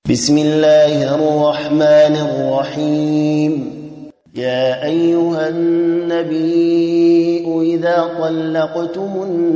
بسم الله الرحمن الرحيم. يا أيها النبي إذا طلقتم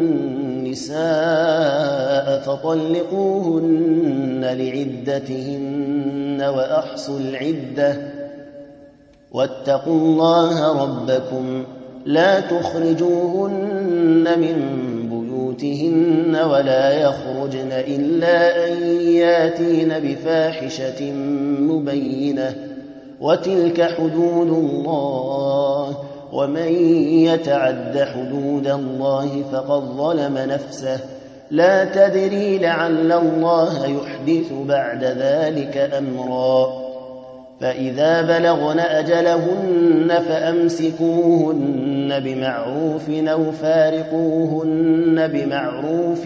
النساء فطلقوهن لعدتهن وأحصوا العدة واتقوا الله ربكم لا تخرجوهن من بيوتهن ولا يخرجن إلا أن ياتين بفاحشة مبينة وتلك حدود الله ومن يتعد حدود الله فقد ظلم نفسه لا تدري لعل الله يحدث بعد ذلك أمرا فإذا بلغن أجلهن فأمسكوهن بمعروف أو فارقوهن بمعروف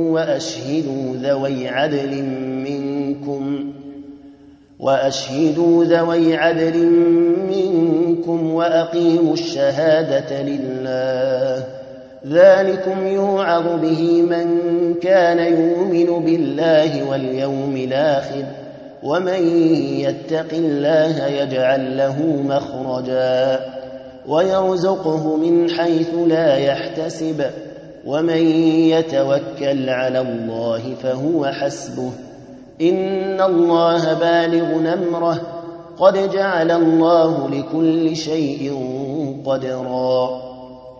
وأشهدوا ذوي عدل منكم وأقيموا الشهادة لله ذلكم يوعظ به من كان يؤمن بالله واليوم الآخر ومن يتق الله يجعل له مخرجا ويرزقه من حيث لا يحتسب ومن يتوكل على الله فهو حسبه إن الله بالغ أمره قد جعل الله لكل شيء قدرا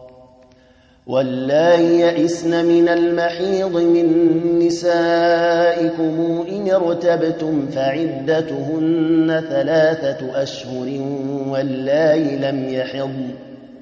واللائي يئسن من المحيض من نسائكم إن ارتبتم فعدتهن 3 أشهر واللائي لم يحضن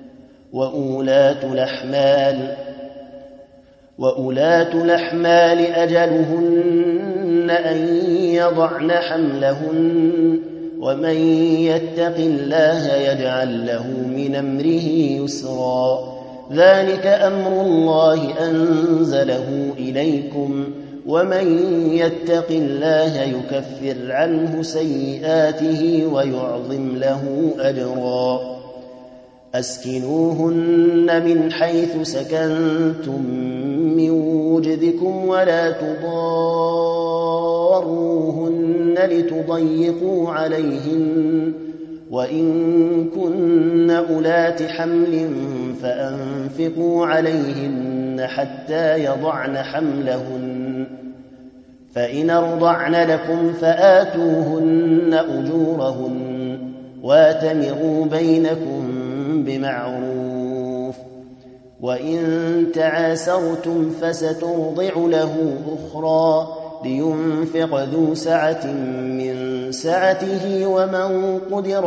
وأولاة الأحمال أجلهن أن يضعن حملهن ومن يتق الله يجعل له من أمره يسرا ذلك أمر الله أنزله إليكم ومن يتق الله يكفر عنه سيئاته ويعظم له أجرا أسكنوهن من حيث سكنتم من وجدكم ولا تضاروهن لتضيقوا عليهن وإن كن أولات حمل فأنفقوا عليهن حتى يضعن حملهن فإن أرضعن لكم فآتوهن أجورهن واتمروا بينكم بمعروف وإن تعاسرتم فسترضع له أخرى لينفق ذو سعة من سعته ومن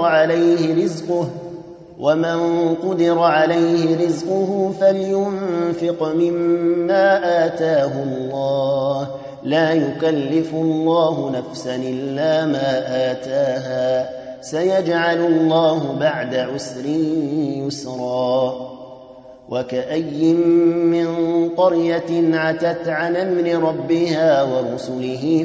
قدر عليه رزقه فلينفق مما آتاه الله لا يكلف الله نفسا إلا ما آتاها سيجعل الله بعد عسر يسرا وكأي من قرية عتت عن أمر ربها ورسله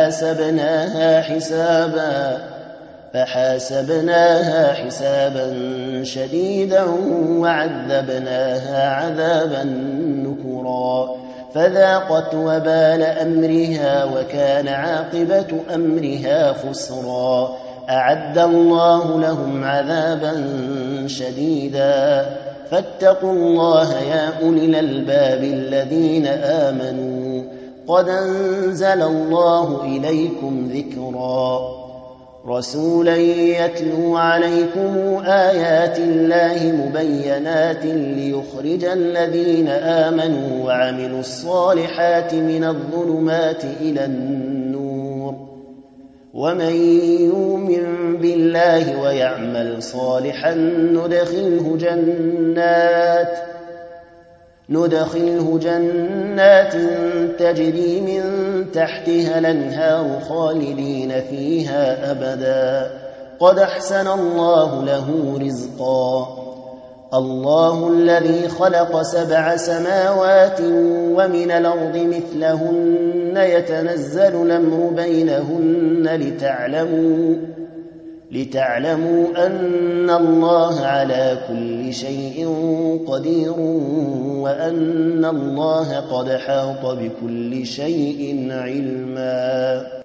فحاسبناها حسابا شديدا وعذبناها عذابا نكرا فذاقت وبال أمرها وكان عاقبة أمرها خسرا أعد الله لهم عذابا شديدا فاتقوا الله يا أولي الألباب الذين آمنوا قد أنزل الله إليكم ذكرا رسولا يتلو عليكم آيات الله مبينات ليخرج الذين آمنوا وعملوا الصالحات من الظلمات إلى النور ومن يؤمن بالله ويعمل صالحا ندخله جنات تجري من تحتها الأنهار خالدين فيها أبدا قد أحسن الله له رزقا الله الذي خلق 7 سماوات ومن الأرض مثلهن يتنزل الأمر بينهن لتعلموا أن الله على كل شيء قدير وأن الله قد حاط بكل شيء علما.